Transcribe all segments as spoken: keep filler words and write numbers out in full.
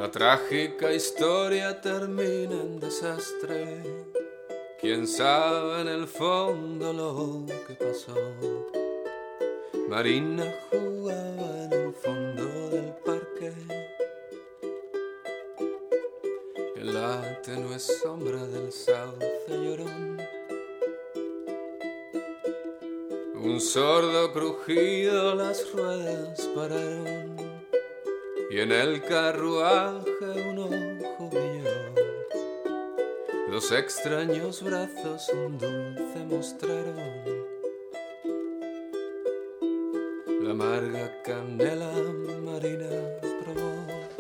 La trágica historia termina en desastre. Quién sabe en el fondo lo que pasó. Marina jugaba en el fondo del parque, en la tenue sombra del sauce llorón. Un sordo crujido las ruedas pararon, y en el carruaje un ojo brilló. Dos extraños brazos un dulce mostraron, la amarga canela Marina probó.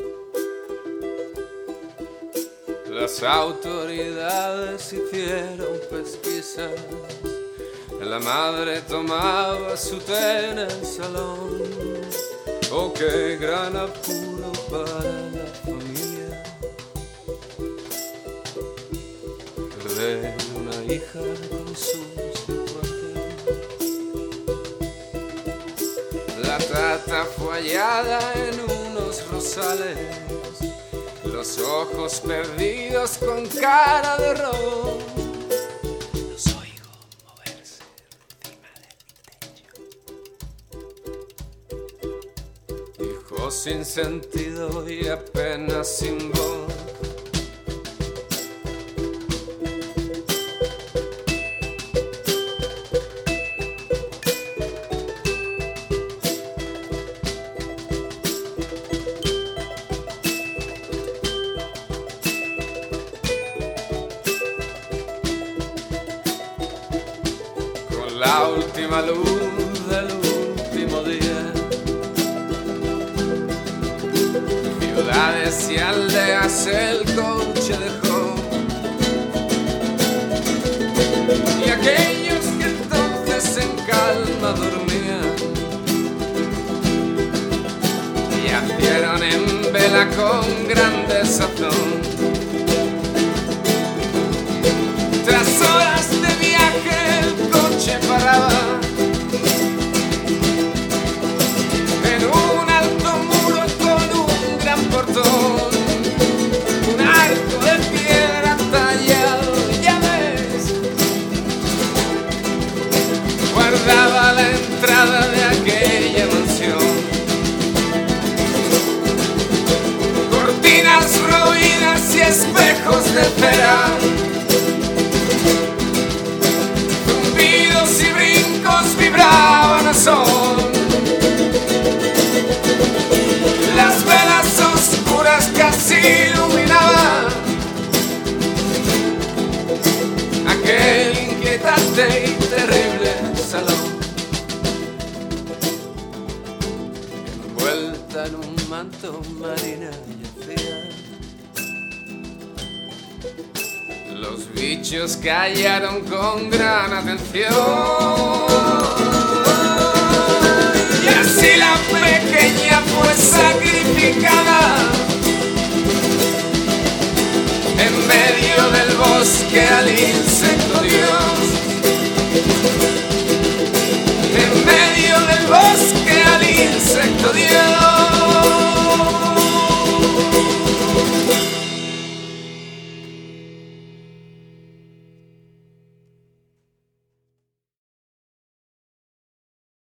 Las autoridades hicieron pesquisas, la madre tomaba su té en el salón. Oh, qué gran apuro para la familia, perder una hija con su situación. La tata fue hallada en unos rosales, los ojos perdidos con cara de ron. Los oigo moverse encima del techo. Dijo sin sentido y apenas sin voz. La última luz del último día, ciudades y aldeas el coche dejó, y aquellos que entonces en calma dormían yacieron en vela con gran desazón. Tras horas de viaje el coche paraba en un alto muro con un gran portón, un arco de piedra tallado, ya ves, guardaba la entrada de aquella mansión. Cortinas roídas y espejos de cera, zumbidos y brincos vibraban a son. Las velas oscuras casi iluminaban aquel inquietante y terrible salón. Envuelta en un manto Marina yacía, los bichos callaron con gran atención, y así la pequeña fue sacrificada en medio del bosque al insecto Dios. En medio del bosque al insecto Dios.